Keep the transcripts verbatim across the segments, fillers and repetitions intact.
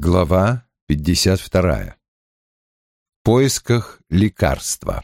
Глава пятьдесят вторая. В поисках лекарства.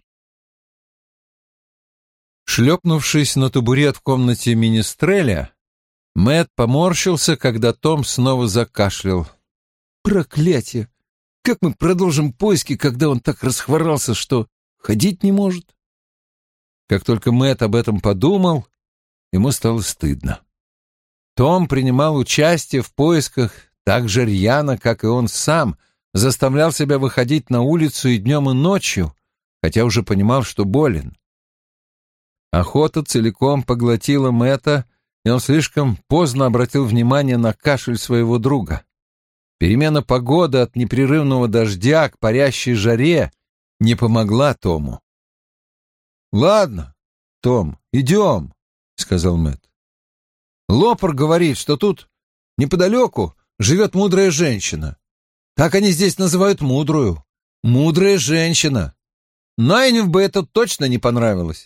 Шлепнувшись на табурет в комнате министреля, Мэтт поморщился, когда Том снова закашлял. «Проклятие! Как мы продолжим поиски, когда он так расхворался, что ходить не может?» Как только Мэтт об этом подумал, ему стало стыдно. Том принимал участие в поисках так же рьяно, как и он сам, заставлял себя выходить на улицу и днем, и ночью, хотя уже понимал, что болен. Охота целиком поглотила Мэтта, и он слишком поздно обратил внимание на кашель своего друга. Перемена погоды от непрерывного дождя к парящей жаре не помогла Тому. «Ладно, Том, идем», — сказал Мэтт. «Лопар говорит, что тут неподалеку живет мудрая женщина. Так они здесь называют мудрую. Мудрая женщина. Найнев бы это точно не понравилось».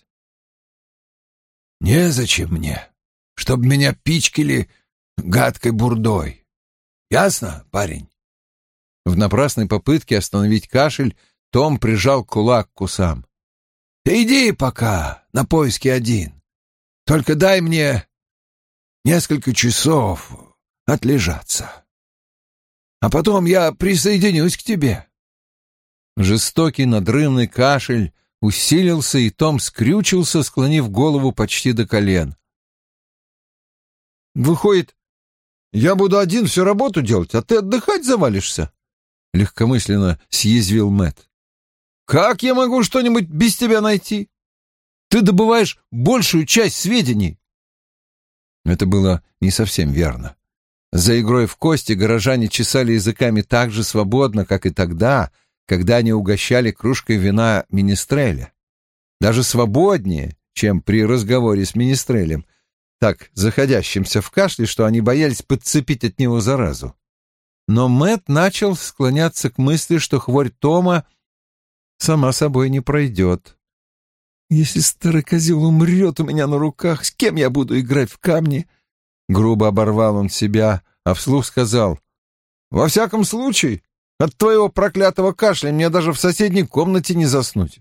«Незачем мне, чтоб меня пичкали гадкой бурдой. Ясно, парень?» В напрасной попытке остановить кашель Том прижал кулак к усам. «Ты иди пока на поиски один. Только дай мне несколько часов отлежаться. А потом я присоединюсь к тебе». Жестокий надрывный кашель усилился, и Том скрючился, склонив голову почти до колен. «Выходит, я буду один всю работу делать, а ты отдыхать завалишься?» — легкомысленно съязвил Мэтт. «Как я могу что-нибудь без тебя найти? Ты добываешь большую часть сведений». Это было не совсем верно. За игрой в кости горожане чесали языками так же свободно, как и тогда, когда они угощали кружкой вина министреля. Даже свободнее, чем при разговоре с министрелем, так заходящимся в кашле, что они боялись подцепить от него заразу. Но Мэтт начал склоняться к мысли, что хворь Тома сама собой не пройдет. «Если старый козел умрет у меня на руках, с кем я буду играть в камни?» Грубо оборвал он себя, а вслух сказал: «Во всяком случае, от твоего проклятого кашля мне даже в соседней комнате не заснуть».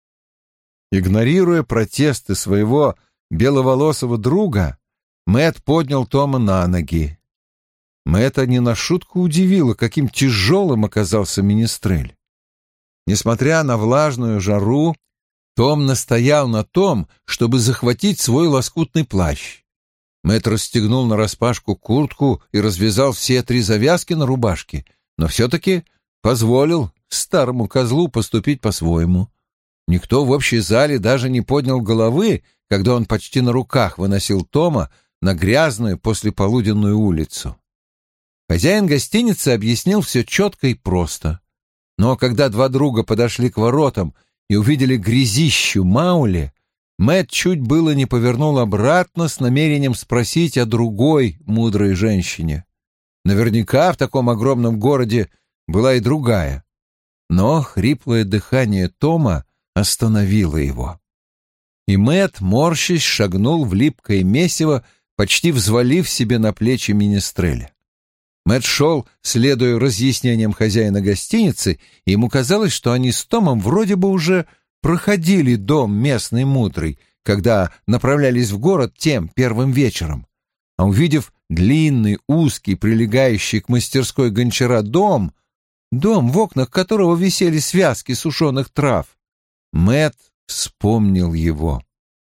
Игнорируя протесты своего беловолосого друга, Мэтт поднял Тома на ноги. Мэтта не на шутку удивило, каким тяжелым оказался министрель. Несмотря на влажную жару, Том настоял на том, чтобы захватить свой лоскутный плащ. Мэтт расстегнул нараспашку куртку и развязал все три завязки на рубашке, но все-таки позволил старому козлу поступить по-своему. Никто в общей зале даже не поднял головы, когда он почти на руках выносил Тома на грязную послеполуденную улицу. Хозяин гостиницы объяснил все четко и просто. Но когда два друга подошли к воротам и увидели грязищу Маули, Мэтт чуть было не повернул обратно с намерением спросить о другой мудрой женщине. Наверняка в таком огромном городе была и другая. Но хриплое дыхание Тома остановило его. И Мэтт, морщась, шагнул в липкое месиво, почти взвалив себе на плечи министреля. Мэтт шел, следуя разъяснениям хозяина гостиницы, и ему казалось, что они с Томом вроде бы уже проходили дом местный мудрый, когда направлялись в город тем первым вечером. А увидев длинный, узкий, прилегающий к мастерской гончара дом, дом, в окнах которого висели связки сушеных трав, Мэтт вспомнил его.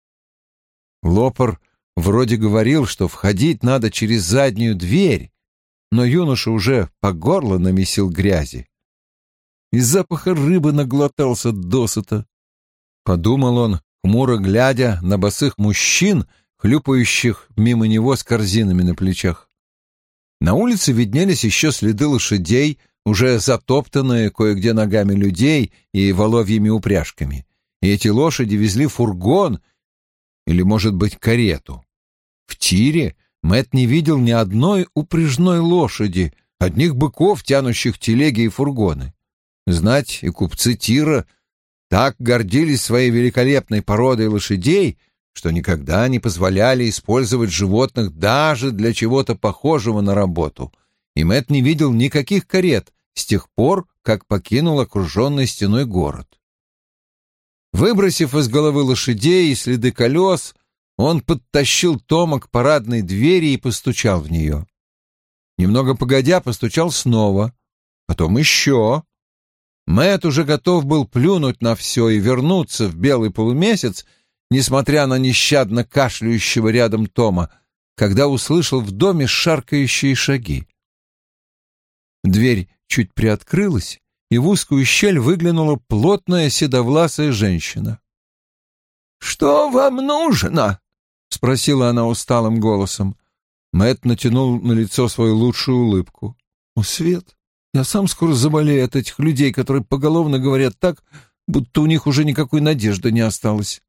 Лопар вроде говорил, что входить надо через заднюю дверь, но юноша уже по горло намесил грязи. Из запаха рыбы наглотался досыта. Подумал он, хмуро глядя на босых мужчин, хлюпающих мимо него с корзинами на плечах. На улице виднелись еще следы лошадей, уже затоптанные кое-где ногами людей и воловьими упряжками. И эти лошади везли фургон или, может быть, карету. В тире Мэтт не видел ни одной упряжной лошади, одних быков, тянущих телеги и фургоны. Знать и купцы Тира так гордились своей великолепной породой лошадей, что никогда не позволяли использовать животных даже для чего-то похожего на работу, и Мэтт не видел никаких карет с тех пор, как покинул окруженный стеной город. Выбросив из головы лошадей и следы колес, он подтащил Тома к парадной двери и постучал в нее. Немного погодя, постучал снова, потом еще. Мэтт уже готов был плюнуть на все и вернуться в белый полумесяц, несмотря на нещадно кашляющего рядом Тома, когда услышал в доме шаркающие шаги. Дверь чуть приоткрылась, и в узкую щель выглянула плотная седовласая женщина. «Что вам нужно?» — спросила она усталым голосом. Мэтт натянул на лицо свою лучшую улыбку. «О, Свет, я сам скоро заболею от этих людей, которые поголовно говорят так, будто у них уже никакой надежды не осталось».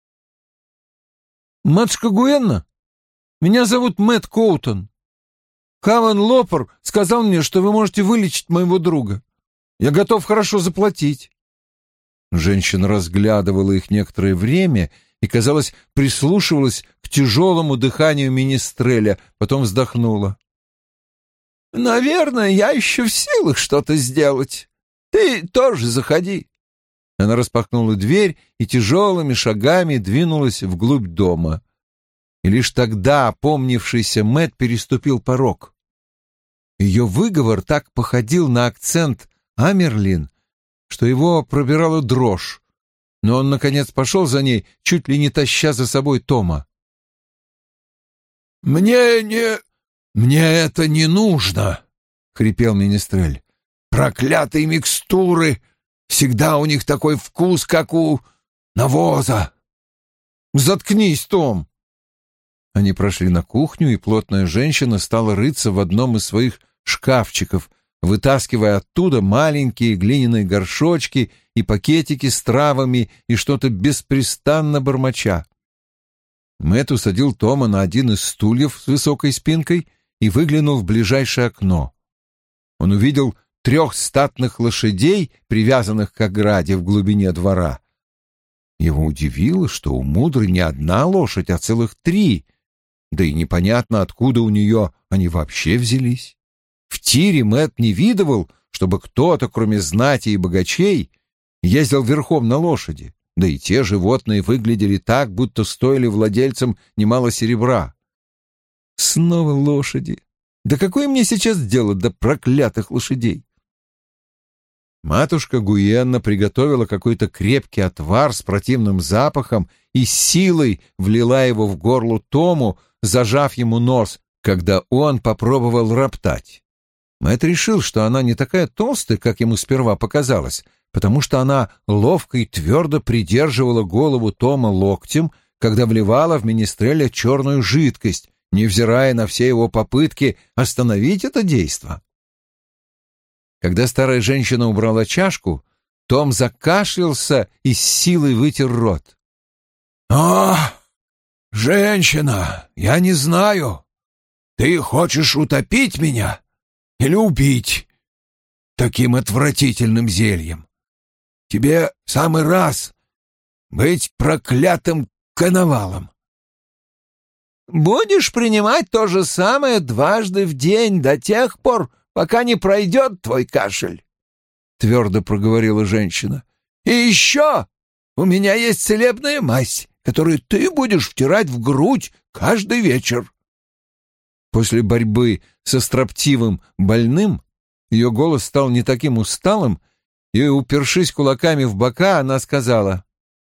«Матушка Гуэнна, меня зовут Мэтт Коутон. Каван Лопер сказал мне, что вы можете вылечить моего друга. Я готов хорошо заплатить». Женщина разглядывала их некоторое время и, казалось, прислушивалась к тяжелому дыханию министреля, потом вздохнула. «Наверное, я еще в силах что-то сделать. Ты тоже заходи». Она распахнула дверь и тяжелыми шагами двинулась вглубь дома. И лишь тогда опомнившийся Мэтт переступил порог. Ее выговор так походил на акцент Амерлин, что его пробирала дрожь, но он, наконец, пошел за ней, чуть ли не таща за собой Тома. «Мне не... мне это не нужно», — хрипел министрель. «Проклятые микстуры! Всегда у них такой вкус, как у навоза». «Заткнись, Том!» Они прошли на кухню, и плотная женщина стала рыться в одном из своих шкафчиков, вытаскивая оттуда маленькие глиняные горшочки и пакетики с травами и что-то беспрестанно бормоча. Мэтт усадил Тома на один из стульев с высокой спинкой и выглянул в ближайшее окно. Он увидел трех статных лошадей, привязанных к ограде в глубине двора. Его удивило, что у Мудры не одна лошадь, а целых три, да и непонятно, откуда у нее они вообще взялись. В тире Мэтт не видывал, чтобы кто-то, кроме знати и богачей, ездил верхом на лошади, да и те животные выглядели так, будто стоили владельцам немало серебра. Снова лошади. Да какое мне сейчас дело до проклятых лошадей? Матушка Гуенна приготовила какой-то крепкий отвар с противным запахом и силой влила его в горло Тому, зажав ему нос, когда он попробовал роптать. Мэтт решил, что она не такая толстая, как ему сперва показалось, потому что она ловко и твердо придерживала голову Тома локтем, когда вливала в министреля черную жидкость, невзирая на все его попытки остановить это действо. Когда старая женщина убрала чашку, Том закашлялся и с силой вытер рот. «А, женщина, я не знаю. Ты хочешь утопить меня или убить таким отвратительным зельем? Тебе в самый раз быть проклятым коновалом. Будешь принимать то же самое дважды в день до тех пор, пока не пройдет твой кашель», — твердо проговорила женщина. «И еще у меня есть целебная мазь, которую ты будешь втирать в грудь каждый вечер». После борьбы со строптивым больным ее голос стал не таким усталым, и, упершись кулаками в бока, она сказала: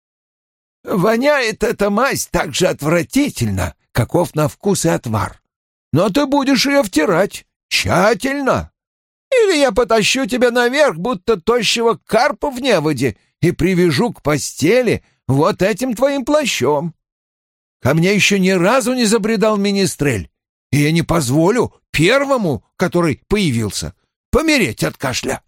«Воняет эта мазь так же отвратительно, каков на вкус и отвар. Но ты будешь ее втирать тщательно, или я потащу тебя наверх, будто тощего карпа в неводе, и привяжу к постели вот этим твоим плащом. Ко мне еще ни разу не забредал министрель, и я не позволю первому, который появился, помереть от кашля».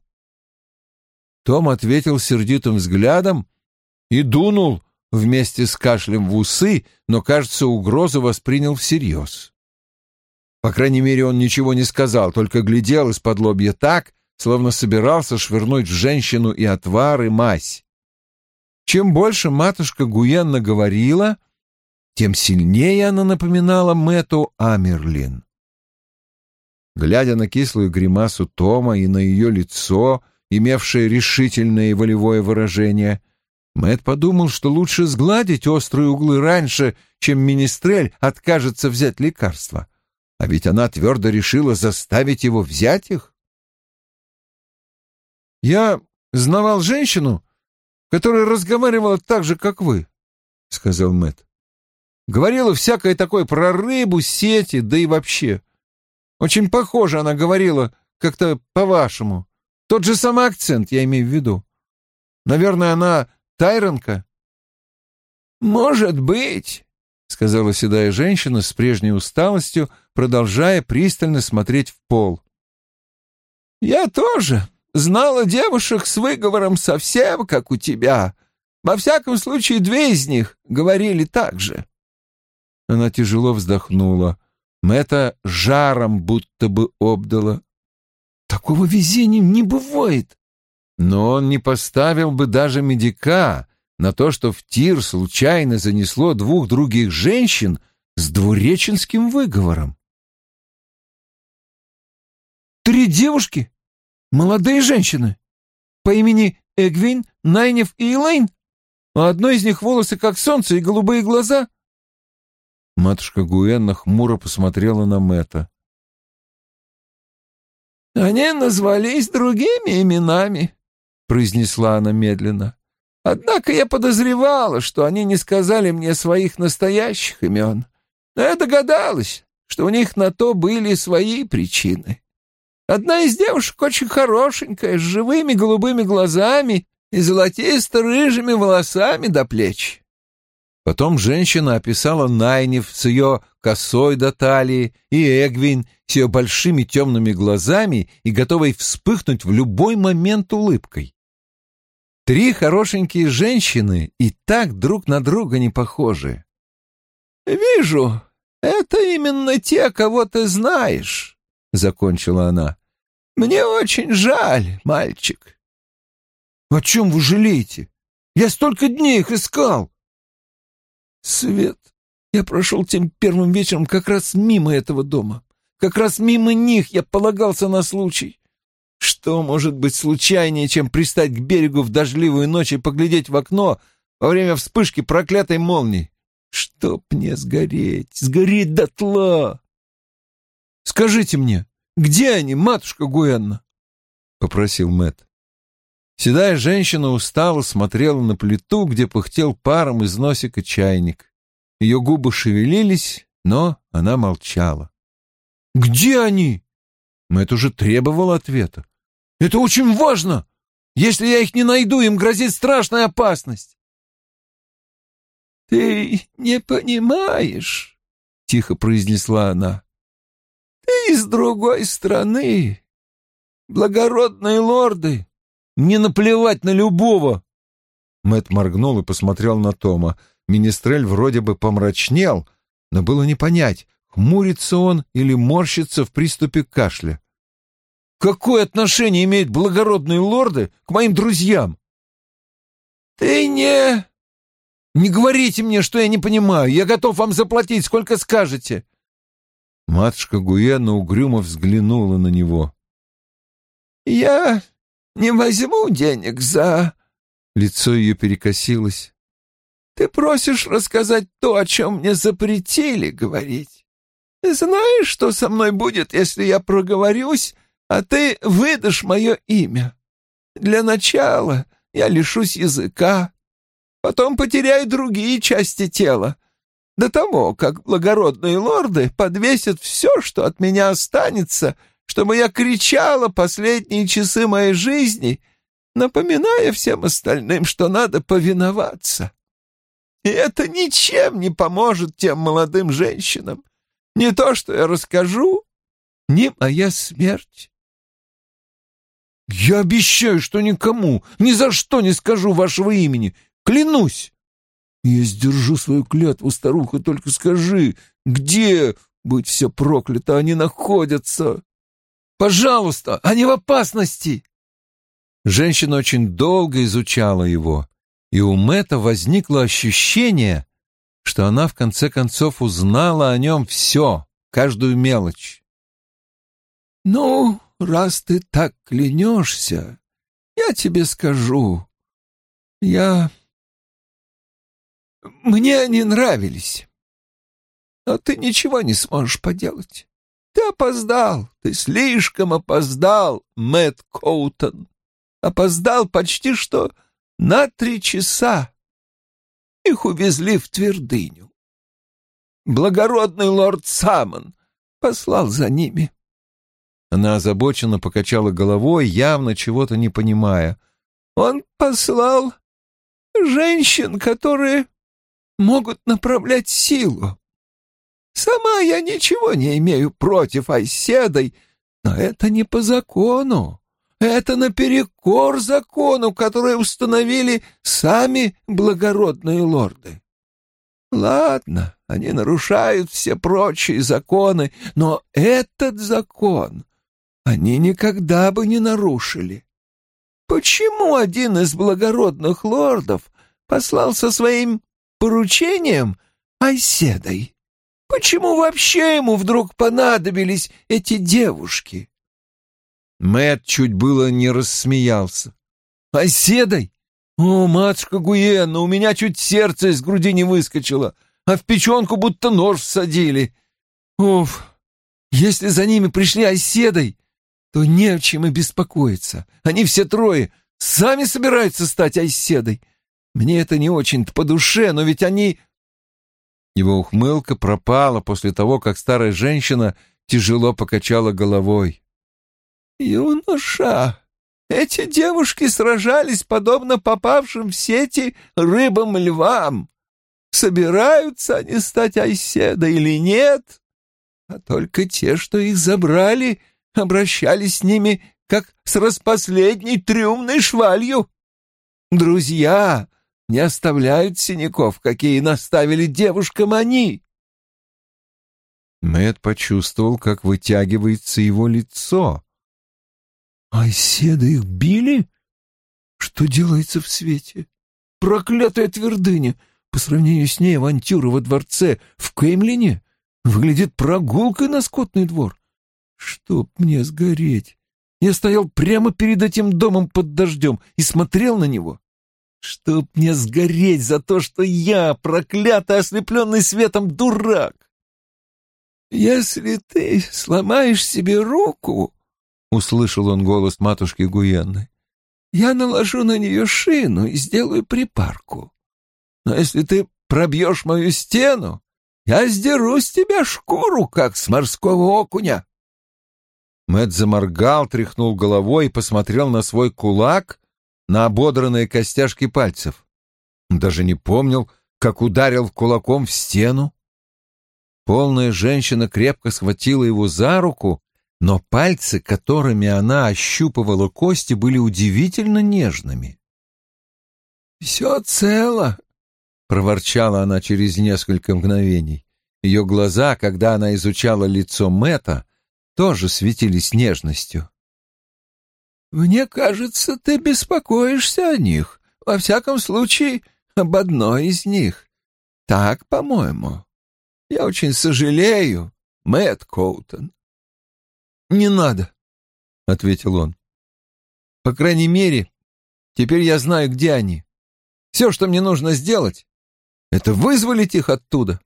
Том ответил сердитым взглядом и дунул вместе с кашлем в усы, но, кажется, угрозу воспринял всерьез. По крайней мере, он ничего не сказал, только глядел из-под лобья так, словно собирался швырнуть в женщину и отвар, и мазь. Чем больше матушка Гуенна говорила, тем сильнее она напоминала Мэтту Амерлин. Глядя на кислую гримасу Тома и на ее лицо, имевшее решительное и волевое выражение, Мэтт подумал, что лучше сгладить острые углы раньше, чем Министрель откажется взять лекарства. А ведь она твердо решила заставить его взять их. «Я знавал женщину, которая разговаривала так же, как вы», — сказал Мэтт. «Говорила всякое такое про рыбу, сети, да и вообще. Очень похоже она говорила, как-то по-вашему. Тот же самый акцент, я имею в виду. Наверное, она тайронка?» «Может быть», — сказала седая женщина с прежней усталостью, продолжая пристально смотреть в пол. «Я тоже знала девушек с выговором совсем как у тебя. Во всяком случае, две из них говорили так же». Она тяжело вздохнула. Мэтта жаром будто бы обдала. «Такого везения не бывает». Но он не поставил бы даже медика на то, что в тир случайно занесло двух других женщин с двуреченским выговором. «Три девушки? Молодые женщины? По имени Эгвин, Найнев и Элейн? У одной из них волосы как солнце и голубые глаза?» Матушка Гуэнна хмуро посмотрела на Мэтта. «Они назвались другими именами», — произнесла она медленно. «Однако я подозревала, что они не сказали мне своих настоящих имен. Но я догадалась, что у них на то были свои причины. Одна из девушек очень хорошенькая, с живыми голубыми глазами и золотисто-рыжими волосами до плеч». Потом женщина описала Найнев с ее косой до талии и Эгвин с ее большими темными глазами и готовой вспыхнуть в любой момент улыбкой. Три хорошенькие женщины и так друг на друга не похожи. «Вижу, это именно те, кого ты знаешь», — закончила она. «Мне очень жаль, мальчик». «О чем вы жалеете? Я столько дней их искал!» «Свет, я прошел тем первым вечером как раз мимо этого дома. Как раз мимо них я полагался на случай. Что может быть случайнее, чем пристать к берегу в дождливую ночь и поглядеть в окно во время вспышки проклятой молнии? Чтоб мне сгореть, сгореть дотла!» «Скажите мне, где они, матушка Гуэнна?» — попросил Мэтт. Седая женщина устало смотрела на плиту, где пыхтел паром из носика чайник. Ее губы шевелились, но она молчала. «Где они?» Мэтт уже требовал ответа. «Это очень важно! Если я их не найду, им грозит страшная опасность!» «Ты не понимаешь», — тихо произнесла она. «Ты из другой страны. Благородные лорды. Не наплевать на любого!» Мэтт моргнул и посмотрел на Тома. Министрель вроде бы помрачнел, но было не понять, хмурится он или морщится в приступе кашля. «Какое отношение имеют благородные лорды к моим друзьям?» «Ты не...» «Не говорите мне, что я не понимаю. Я готов вам заплатить, сколько скажете». Матушка Гуэнна угрюмо взглянула на него. «Я не возьму денег за...» Лицо ее перекосилось. «Ты просишь рассказать то, о чем мне запретили говорить. Знаешь, что со мной будет, если я проговорюсь, а ты выдашь мое имя? Для начала я лишусь языка, потом потеряю другие части тела. До того, как благородные лорды подвесят все, что от меня останется, чтобы я кричала последние часы моей жизни, напоминая всем остальным, что надо повиноваться. И это ничем не поможет тем молодым женщинам. Не то, что я расскажу, ни моя смерть». «Я обещаю, что никому, ни за что не скажу вашего имени. Клянусь!» «Я сдержу свою клятву, старуха, только скажи, где, будь все проклято, они находятся? Пожалуйста, они в опасности!» Женщина очень долго изучала его, и у Мэтта возникло ощущение, что она в конце концов узнала о нем все, каждую мелочь. «Ну, раз ты так клянешься, я тебе скажу. Я... Мне они нравились. Но ты ничего не сможешь поделать. Ты опоздал, ты слишком опоздал, Мэтт Коутон. Опоздал почти что на три часа. Их увезли в твердыню. Благородный лорд Саммон послал за ними». Она озабоченно покачала головой, явно чего-то не понимая. «Он послал женщин, которые могут направлять силу. Сама я ничего не имею против оседой, но это не по закону. Это наперекор закону, который установили сами благородные лорды. Ладно, они нарушают все прочие законы, но этот закон они никогда бы не нарушили. Почему один из благородных лордов послал со своим поручением оседой? Почему вообще ему вдруг понадобились эти девушки?» Мэтт чуть было не рассмеялся. «Оседой? О, матушка Гуенна, у меня чуть сердце из груди не выскочило, а в печенку будто нож всадили. Уф, если за ними пришли оседой, то не о чем и беспокоиться. Они все трое сами собираются стать оседой. Мне это не очень-то по душе, но ведь они...» Его ухмылка пропала после того, как старая женщина тяжело покачала головой. «Юноша, эти девушки сражались подобно попавшим в сети рыбам-львам. Собираются они стать оседой или нет? А только те, что их забрали, обращались с ними, как с распоследней трюмной швалью. Друзья не оставляют синяков, какие наставили девушкам они». Мэтт почувствовал, как вытягивается его лицо. «Оседы их били? Что делается в свете? Проклятая твердыня! По сравнению с ней авантюра во дворце в Кеймлине выглядит прогулкой на скотный двор. Чтоб мне сгореть! Я стоял прямо перед этим домом под дождем и смотрел на него. Чтоб мне сгореть за то, что я, проклятый, ослепленный светом дурак! Если ты сломаешь себе руку, — услышал он голос матушки Гуенны, — я наложу на нее шину и сделаю припарку. Но если ты пробьешь мою стену, я сдеру с тебя шкуру, как с морского окуня». Мэтт заморгал, тряхнул головой и посмотрел на свой кулак, на ободранные костяшки пальцев. Он даже не помнил, как ударил кулаком в стену. Полная женщина крепко схватила его за руку, но пальцы, которыми она ощупывала кости, были удивительно нежными. «Все цело», — проворчала она через несколько мгновений. Ее глаза, когда она изучала лицо Мэтта, тоже светились нежностью. «Мне кажется, ты беспокоишься о них, во всяком случае, об одной из них. Так, по-моему. Я очень сожалею, Мэтт Коутон». «Не надо», — ответил он. «По крайней мере, теперь я знаю, где они. Все, что мне нужно сделать, это вызволить их оттуда».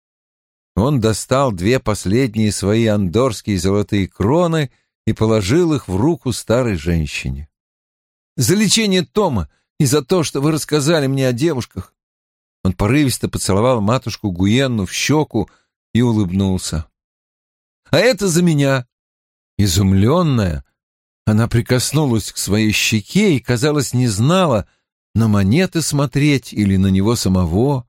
Он достал две последние свои андорские золотые кроны и положил их в руку старой женщине. «За лечение Тома и за то, что вы рассказали мне о девушках». Он порывисто поцеловал матушку Гуенну в щеку и улыбнулся. «А это за меня». Изумленная, она прикоснулась к своей щеке и, казалось, не знала, на монеты смотреть или на него самого.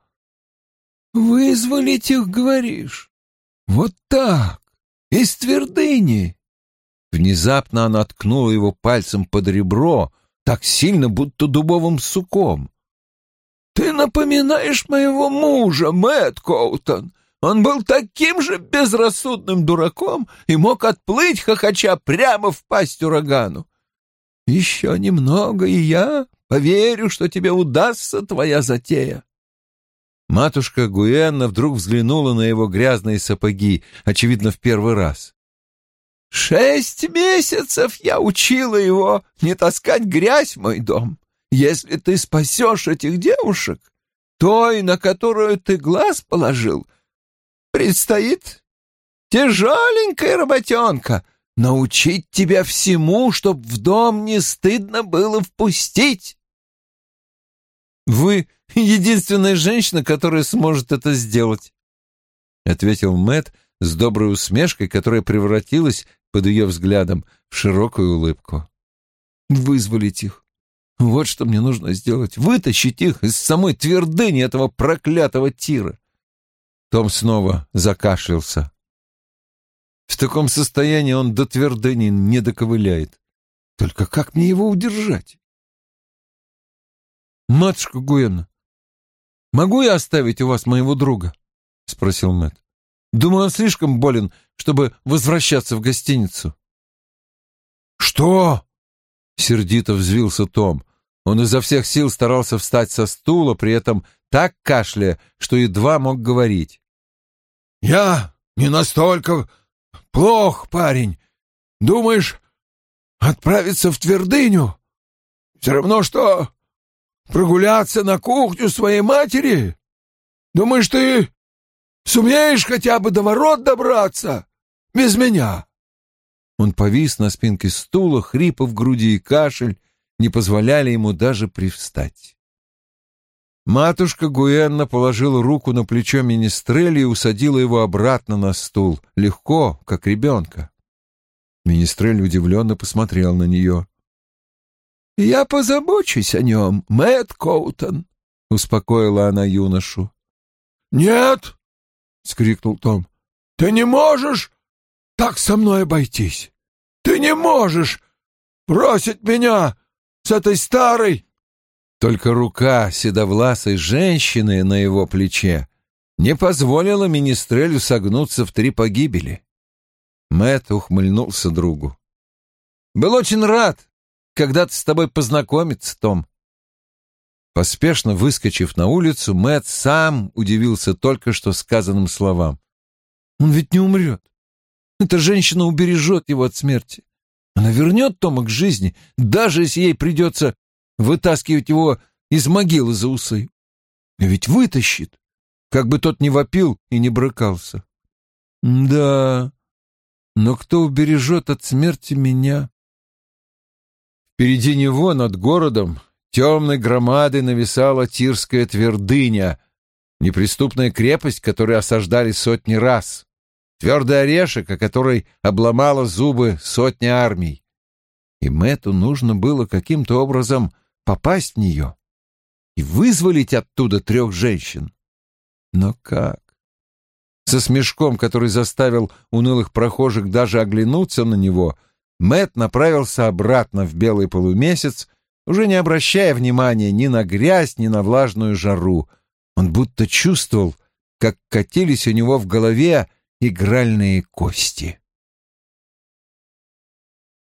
«Вызволить их, говоришь? Вот так, из твердыни!» Внезапно она ткнула его пальцем под ребро, так сильно, будто дубовым суком. «Ты напоминаешь моего мужа, Мэтт Коутон. Он был таким же безрассудным дураком и мог отплыть, хохоча, прямо в пасть урагану. Еще немного, и я поверю, что тебе удастся твоя затея». Матушка Гуенна вдруг взглянула на его грязные сапоги, очевидно, в первый раз. Шесть месяцев я учила его не таскать грязь в мой дом. Если ты спасешь этих девушек, той, на которую ты глаз положил, предстоит тяжеленькая работенка — научить тебя всему, чтоб в дом не стыдно было впустить. «Вы единственная женщина, которая сможет это сделать», — ответил Мэтт с доброй усмешкой, которая превратилась под ее взглядом в широкую улыбку. «Вызволить их. Вот что мне нужно сделать. Вытащить их из самой твердыни этого проклятого Тира». Том снова закашлялся. В таком состоянии он до твердыни не доковыляет. Только как мне его удержать? «Матушка Гуэнна, могу я оставить у вас моего друга?» — спросил Мэтт. «Думаю, он слишком болен, чтобы возвращаться в гостиницу». «Что?» — сердито взвился Том. Он изо всех сил старался встать со стула, при этом так кашляя, что едва мог говорить. «Я не настолько плох, парень. Думаешь, отправиться в твердыню? Все равно, что прогуляться на кухню своей матери? Думаешь, ты сумеешь хотя бы до ворот добраться без меня?» Он повис на спинке стула, хрипы в груди и кашель не позволяли ему даже привстать. Матушка Гуэнна положила руку на плечо Министреля и усадила его обратно на стул, легко, как ребенка. Министрель удивленно посмотрел на нее. «Я позабочусь о нем, Мэтт Коутон», — успокоила она юношу. «Нет!» — скрикнул Том. «Ты не можешь так со мной обойтись! Ты не можешь бросить меня с этой старой...» Только рука седовласой женщины на его плече не позволила Министрелю согнуться в три погибели. Мэтт ухмыльнулся другу. «Был очень рад когда-то с тобой познакомиться, Том». Поспешно выскочив на улицу, Мэтт сам удивился только что сказанным словам. «Он ведь не умрет. Эта женщина убережет его от смерти. Она вернет Тома к жизни, даже если ей придется вытаскивать его из могилы за усы. И ведь вытащит, как бы тот ни вопил и не брыкался. Да, но кто убережет от смерти меня?» Впереди него над городом темной громадой нависала Тирская твердыня, неприступная крепость, которую осаждали сотни раз, твердый орешек, о которой обломала зубы сотни армий. И Мэтту нужно было каким-то образом попасть в нее и вызволить оттуда трех женщин. Но как? Со смешком, который заставил унылых прохожих даже оглянуться на него, Мэтт направился обратно в белый полумесяц, уже не обращая внимания ни на грязь, ни на влажную жару. Он будто чувствовал, как катились у него в голове игральные кости.